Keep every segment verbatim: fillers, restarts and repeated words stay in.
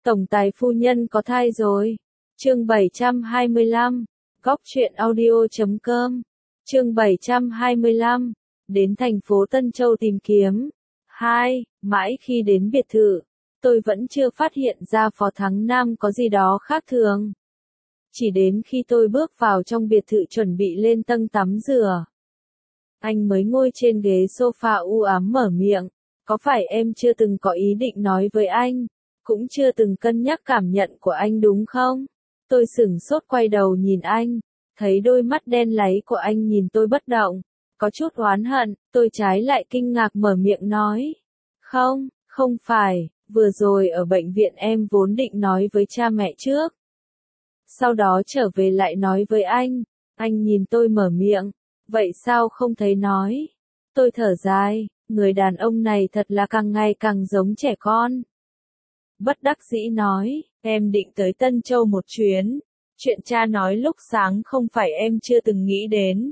Tổng tài phu nhân có thai rồi. Chương bảy trăm hai mươi lăm, góc truyện audio chấm com. Chương bảy trăm hai mươi lăm, đến thành phố Tân Châu tìm kiếm. hai, mãi khi đến biệt thự, tôi vẫn chưa phát hiện ra Phó Thắng Nam có gì đó khác thường. Chỉ đến khi tôi bước vào trong biệt thự chuẩn bị lên tầng tắm rửa, anh mới ngồi trên ghế sofa u ám mở miệng. Có phải em chưa từng có ý định nói với anh, cũng chưa từng cân nhắc cảm nhận của anh đúng không? Tôi sửng sốt quay đầu nhìn anh, thấy đôi mắt đen láy của anh nhìn tôi bất động, có chút oán hận, tôi trái lại kinh ngạc mở miệng nói. Không, không phải, vừa rồi ở bệnh viện em vốn định nói với cha mẹ trước. Sau đó trở về lại nói với anh, anh nhìn tôi mở miệng, vậy sao không thấy nói? Tôi thở dài, người đàn ông này thật là càng ngày càng giống trẻ con. Bất đắc dĩ nói, em định tới Tân Châu một chuyến, chuyện cha nói lúc sáng không phải em chưa từng nghĩ đến.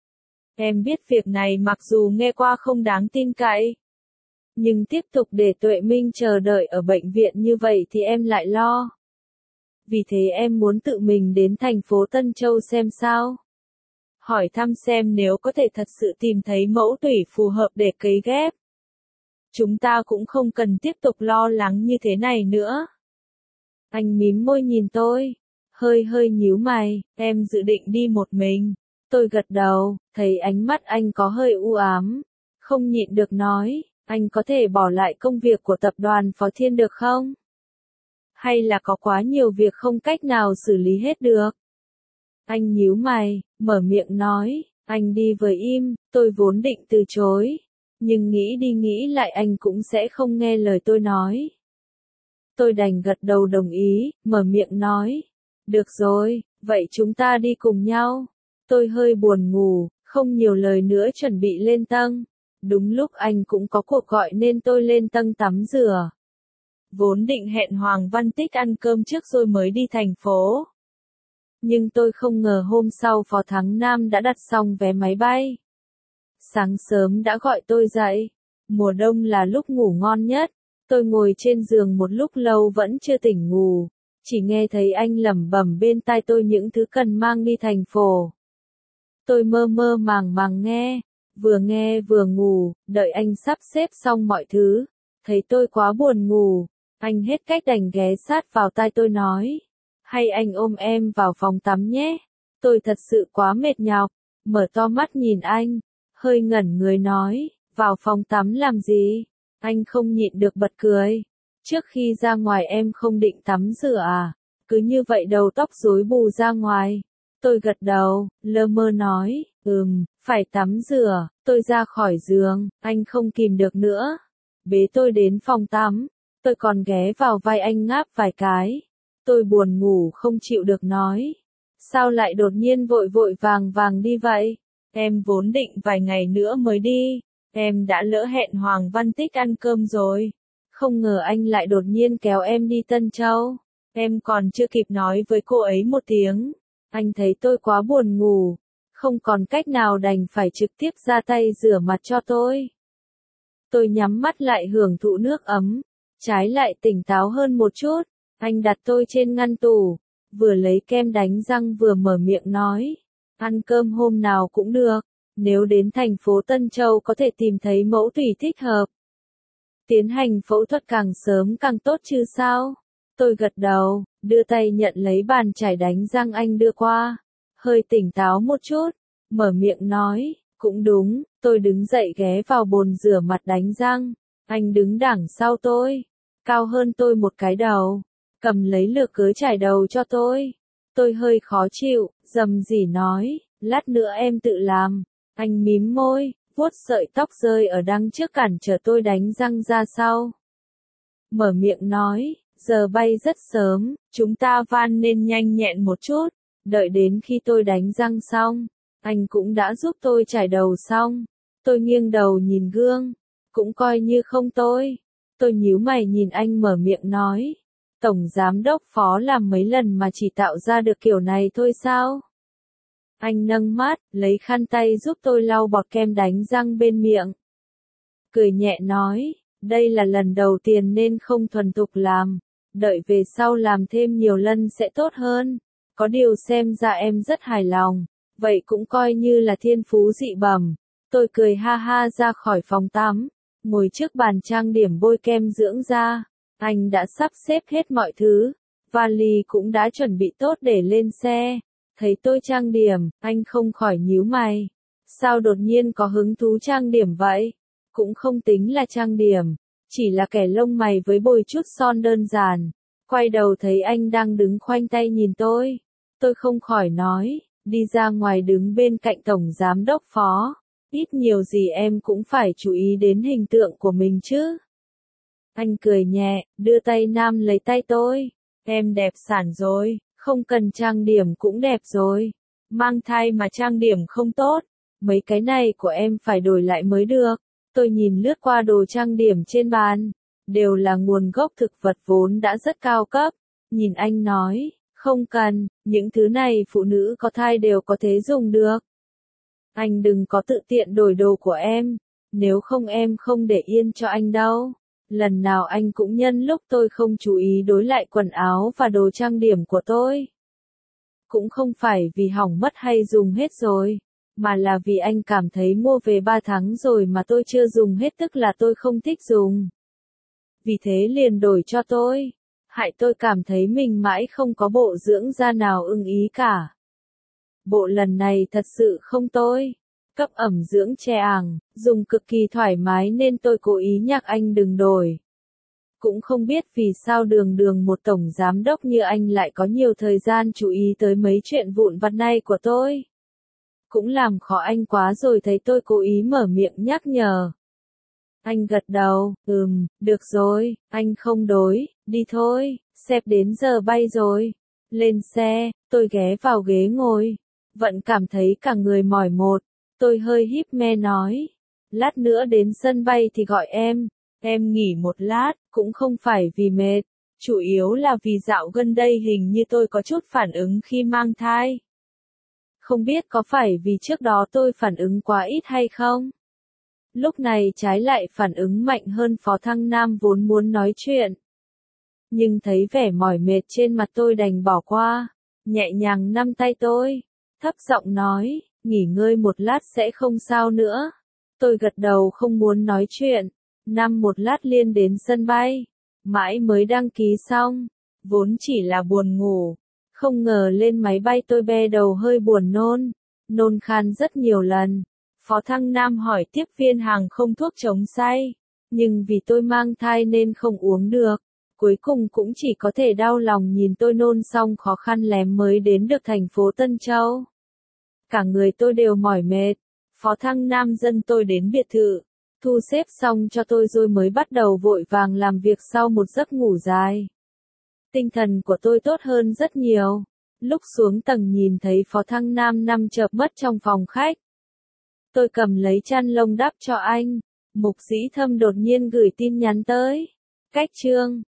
Em biết việc này mặc dù nghe qua không đáng tin cậy, nhưng tiếp tục để Tuệ Minh chờ đợi ở bệnh viện như vậy thì em lại lo. Vì thế em muốn tự mình đến thành phố Tân Châu xem sao. Hỏi thăm xem nếu có thể thật sự tìm thấy mẫu tủy phù hợp để cấy ghép. Chúng ta cũng không cần tiếp tục lo lắng như thế này nữa. Anh mím môi nhìn tôi, hơi hơi nhíu mày, em dự định đi một mình. Tôi gật đầu, thấy ánh mắt anh có hơi u ám, không nhịn được nói, anh có thể bỏ lại công việc của tập đoàn Phó Thiên được không? Hay là có quá nhiều việc không cách nào xử lý hết được? Anh nhíu mày, mở miệng nói, anh đi với im, tôi vốn định từ chối. Nhưng nghĩ đi nghĩ lại anh cũng sẽ không nghe lời tôi nói. Tôi đành gật đầu đồng ý, mở miệng nói. Được rồi, vậy chúng ta đi cùng nhau. Tôi hơi buồn ngủ, không nhiều lời nữa chuẩn bị lên tầng. Đúng lúc anh cũng có cuộc gọi nên tôi lên tầng tắm rửa. Vốn định hẹn Hoàng Văn Tích ăn cơm trước rồi mới đi thành phố. Nhưng tôi không ngờ hôm sau Phó Thắng Nam đã đặt xong vé máy bay. Sáng sớm đã gọi tôi dậy. Mùa đông là lúc ngủ ngon nhất. Tôi ngồi trên giường một lúc lâu vẫn chưa tỉnh ngủ. Chỉ nghe thấy anh lẩm bẩm bên tai tôi những thứ cần mang đi thành phố. Tôi mơ mơ màng màng nghe. Vừa nghe vừa ngủ, đợi anh sắp xếp xong mọi thứ. Thấy tôi quá buồn ngủ. Anh hết cách đành ghé sát vào tai tôi nói. Hay anh ôm em vào phòng tắm nhé. Tôi thật sự quá mệt nhọc. Mở to mắt nhìn anh. Hơi ngẩn người nói, vào phòng tắm làm gì? Anh không nhịn được bật cười. Trước khi ra ngoài em không định tắm rửa à? Cứ như vậy đầu tóc rối bù ra ngoài. Tôi gật đầu, lơ mơ nói, ừm, phải tắm rửa. Tôi ra khỏi giường, anh không kìm được nữa. Bế tôi đến phòng tắm. Tôi còn ghé vào vai anh ngáp vài cái. Tôi buồn ngủ không chịu được nói. Sao lại đột nhiên vội vội vàng vàng đi vậy? Em vốn định vài ngày nữa mới đi, em đã lỡ hẹn Hoàng Văn Tích ăn cơm rồi. Không ngờ anh lại đột nhiên kéo em đi Tân Châu. Em còn chưa kịp nói với cô ấy một tiếng. Anh thấy tôi quá buồn ngủ, không còn cách nào đành phải trực tiếp ra tay rửa mặt cho tôi. Tôi nhắm mắt lại hưởng thụ nước ấm, trái lại tỉnh táo hơn một chút. Anh đặt tôi trên ngăn tủ, vừa lấy kem đánh răng vừa mở miệng nói. Ăn cơm hôm nào cũng được, nếu đến thành phố Tân Châu có thể tìm thấy mẫu tủy thích hợp. Tiến hành phẫu thuật càng sớm càng tốt chứ sao? Tôi gật đầu, đưa tay nhận lấy bàn chải đánh răng anh đưa qua. Hơi tỉnh táo một chút, mở miệng nói, cũng đúng, tôi đứng dậy ghé vào bồn rửa mặt đánh răng. Anh đứng đằng sau tôi, cao hơn tôi một cái đầu, cầm lấy lược cớ chải đầu cho tôi. Tôi hơi khó chịu, rầm rỉ nói, lát nữa em tự làm. Anh mím môi, vuốt sợi tóc rơi ở đằng trước cản trở tôi đánh răng ra sau. Mở miệng nói, giờ bay rất sớm, chúng ta van nên nhanh nhẹn một chút. Đợi đến khi tôi đánh răng xong, anh cũng đã giúp tôi chải đầu xong. Tôi nghiêng đầu nhìn gương, cũng coi như không tôi. Tôi nhíu mày nhìn anh mở miệng nói. Tổng giám đốc Phó làm mấy lần mà chỉ tạo ra được kiểu này thôi sao? Anh nâng mắt, lấy khăn tay giúp tôi lau bọt kem đánh răng bên miệng. Cười nhẹ nói, đây là lần đầu tiên nên không thuần thục làm. Đợi về sau làm thêm nhiều lần sẽ tốt hơn. Có điều xem ra em rất hài lòng. Vậy cũng coi như là thiên phú dị bẩm. Tôi cười ha ha ra khỏi phòng tắm. Ngồi trước bàn trang điểm bôi kem dưỡng da. Anh đã sắp xếp hết mọi thứ. Vali cũng đã chuẩn bị tốt để lên xe. Thấy tôi trang điểm, anh không khỏi nhíu mày. Sao đột nhiên có hứng thú trang điểm vậy? Cũng không tính là trang điểm. Chỉ là kẻ lông mày với bôi chút son đơn giản. Quay đầu thấy anh đang đứng khoanh tay nhìn tôi. Tôi không khỏi nói, đi ra ngoài đứng bên cạnh tổng giám đốc Phó. Ít nhiều gì em cũng phải chú ý đến hình tượng của mình chứ. Anh cười nhẹ, đưa tay nam lấy tay tôi. Em đẹp sẵn rồi, không cần trang điểm cũng đẹp rồi. Mang thai mà trang điểm không tốt. Mấy cái này của em phải đổi lại mới được. Tôi nhìn lướt qua đồ trang điểm trên bàn. Đều là nguồn gốc thực vật vốn đã rất cao cấp. Nhìn anh nói, không cần, những thứ này phụ nữ có thai đều có thể dùng được. Anh đừng có tự tiện đổi đồ của em. Nếu không em không để yên cho anh đâu. Lần nào anh cũng nhân lúc tôi không chú ý đối lại quần áo và đồ trang điểm của tôi. Cũng không phải vì hỏng mất hay dùng hết rồi. Mà là vì anh cảm thấy mua về ba tháng rồi mà tôi chưa dùng hết, tức là tôi không thích dùng. Vì thế liền đổi cho tôi. Hại tôi cảm thấy mình mãi không có bộ dưỡng da nào ưng ý cả. Bộ lần này thật sự không tôi. Cấp ẩm dưỡng che àng, dùng cực kỳ thoải mái nên tôi cố ý nhắc anh đừng đổi. Cũng không biết vì sao đường đường một tổng giám đốc như anh lại có nhiều thời gian chú ý tới mấy chuyện vụn vặt này của tôi. Cũng làm khó anh quá rồi, thấy tôi cố ý mở miệng nhắc nhở. Anh gật đầu, ừm, được rồi, anh không đối, đi thôi, sếp đến giờ bay rồi. Lên xe, tôi ghé vào ghế ngồi. Vẫn cảm thấy cả người mỏi một. Tôi hơi híp me nói. Lát nữa đến sân bay thì gọi em. Em nghỉ một lát, cũng không phải vì mệt. Chủ yếu là vì dạo gần đây hình như tôi có chút phản ứng khi mang thai. Không biết có phải vì trước đó tôi phản ứng quá ít hay không? Lúc này trái lại phản ứng mạnh hơn. Phó Thăng Nam vốn muốn nói chuyện. Nhưng thấy vẻ mỏi mệt trên mặt tôi đành bỏ qua. Nhẹ nhàng nắm tay tôi. Thấp giọng nói, nghỉ ngơi một lát sẽ không sao nữa. Tôi gật đầu không muốn nói chuyện. Nằm một lát liền đến sân bay. Mãi mới đăng ký xong. Vốn chỉ là buồn ngủ. Không ngờ lên máy bay tôi be đầu hơi buồn nôn. Nôn khan rất nhiều lần. Phó Thăng Nam hỏi tiếp viên hàng không thuốc chống say. Nhưng vì tôi mang thai nên không uống được. Cuối cùng cũng chỉ có thể đau lòng nhìn tôi nôn xong khó khăn lắm mới đến được thành phố Tân Châu. Cả người tôi đều mỏi mệt. Phó Thăng Nam dẫn tôi đến biệt thự. Thu xếp xong cho tôi rồi mới bắt đầu vội vàng làm việc sau một giấc ngủ dài. Tinh thần của tôi tốt hơn rất nhiều. Lúc xuống tầng nhìn thấy Phó Thăng Nam nằm chợp mất trong phòng khách. Tôi cầm lấy chăn lông đắp cho anh. Mục Dĩ Thâm đột nhiên gửi tin nhắn tới. Cách chương